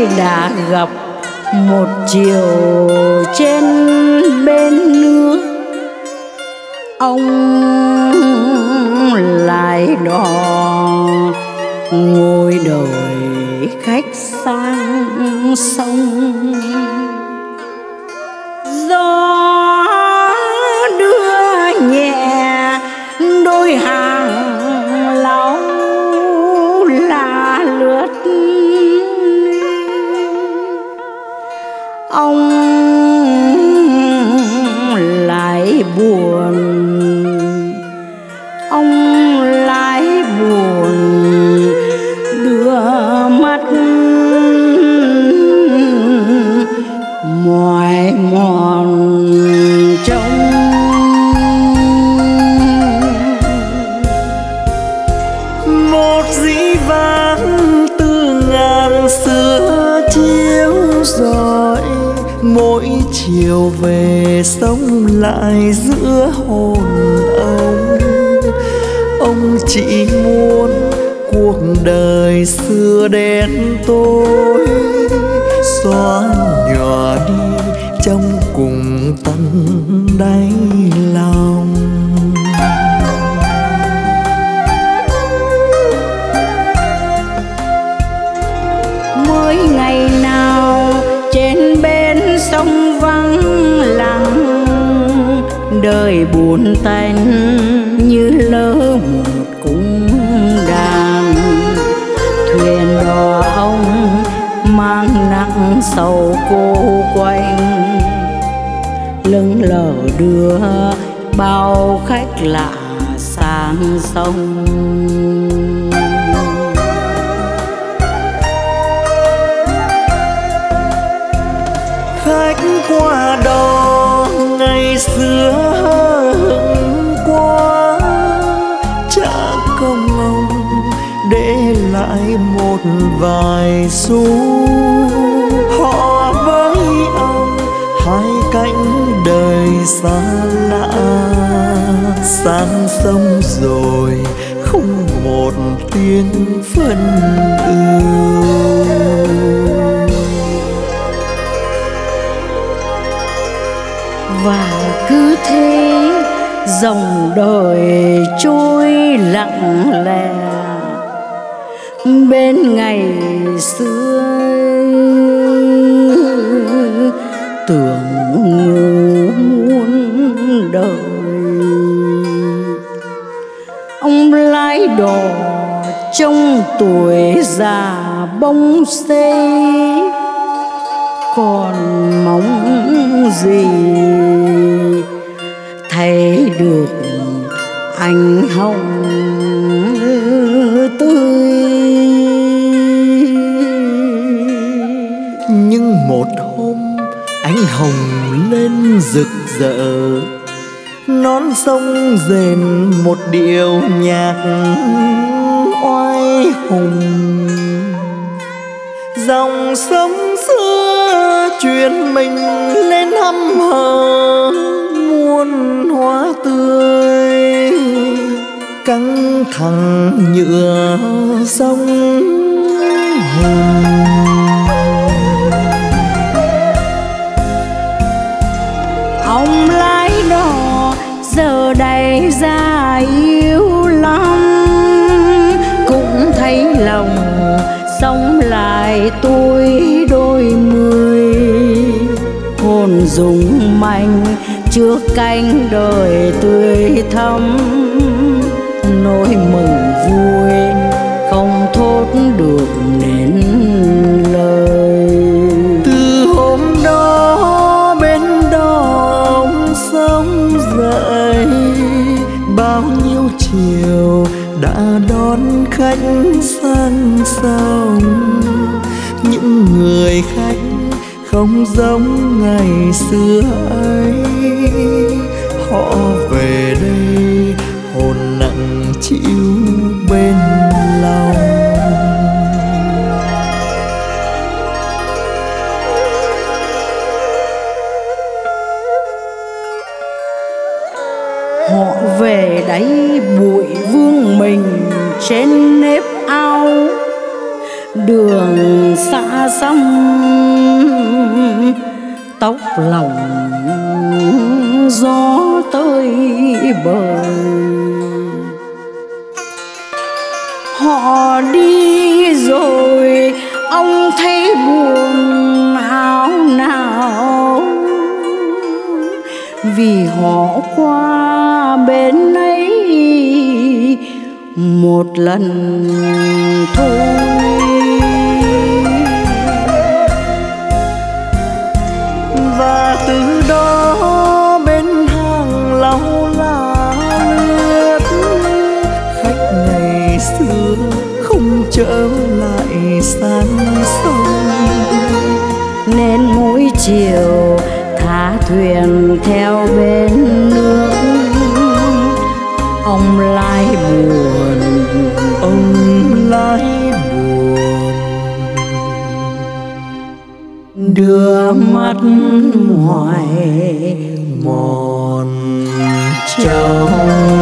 đã gặp một chiều trên bên nước, ông lại đò ngồi đợi khách sang sông. Gió đưa nhẹ đôi hàng lão là lướt, ông lại buồn, ông lại buồn đưa mắt mỏi mòn trông. Một dĩ vãng từ ngàn xưa chiếu rọi, mỗi chiều về sống lại giữa hồn ông. Ông chỉ muốn cuộc đời xưa đen tối xóa nhòa đi trong cùng tận đáy lòng. Mỗi ngày nào trên bên sông vắng lặng, đời buồn tanh như lỡ một cung đàn. Thuyền đò ông mang nặng sầu cô quanh, lững lờ đưa bao khách lạ sang sông. Khách qua đó ngày xưa hững quá, trả công ông để lại một vài xu. Họ với ông hai cánh đời xa lạ, sang sông rồi không một tiếng phân ưu. Và cứ thế dòng đời trôi lặng lẽ, bên ngày xưa tưởng ngủ muôn đời. Ông lái đò trong tuổi già bông xê, còn mong gì thấy được anh hồng tươi. Nhưng một hôm ánh hồng lên rực rỡ, nón sông rền một điệu nhạc oai hùng. Dòng sông xưa truyền mình lên hăm hở muôn hoa tươi, căng thẳng nhựa sông hùng. Ông lái đò giờ đây ra yêu lắm, cũng thấy lòng sống lại tuổi đôi mươi. Hồn rung manh trước cánh đời tươi thắm, nỗi mừng vui không thốt được nên lời. Từ hôm đó bên đó ông sống dậy, bao nhiêu chiều đã đón khách sang sông. Những người khách không giống ngày xưa ấy, họ về đây hồn nặng chịu bên lòng. Họ về đấy bụi vương mình trên nếp ao, đường xa xăm tóc lòng gió tới bờ. Họ đi rồi ông thấy buồn háo nào, vì họ qua bên ấy một lần thôi. Và từ đó bên hàng lau lá lướt, khách ngày xưa không trở lại san sông. Nên mỗi chiều thả thuyền theo bên nước, ông lại buồn, ông lại buồn, đưa mắt ngoài mòn trông.